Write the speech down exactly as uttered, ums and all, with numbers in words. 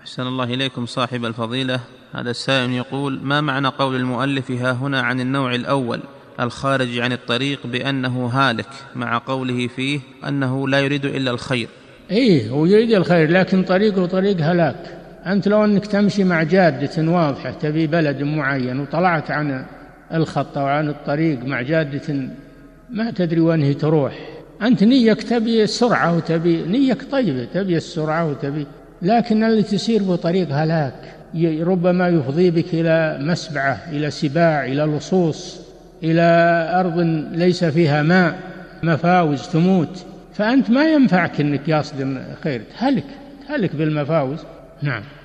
أحسن الله إليكم صاحب الفضيلة. هذا السائل يقول: ما معنى قول المؤلف ها هنا عن النوع الأول الخارج عن الطريق بأنه هالك، مع قوله فيه أنه لا يريد إلا الخير؟ إيه، هو يريد الخير لكن طريقه طريق هلاك. أنت لو أنك تمشي مع جادة واضحة تبي بلد معين وطلعت عن الخط وعن الطريق مع جادة ما تدري وين تروح، أنت نيك تبي السرعة وتبي نيك طيبة تبي السرعة وتبي، لكن اللي تسير بطريق هلاك ربما يفضي بك إلى مسبعة، إلى سباع، إلى لصوص، إلى أرض ليس فيها ماء، مفاوز تموت. فأنت ما ينفعك أنك يصدم خير، تهلك تهلك بالمفاوز. نعم.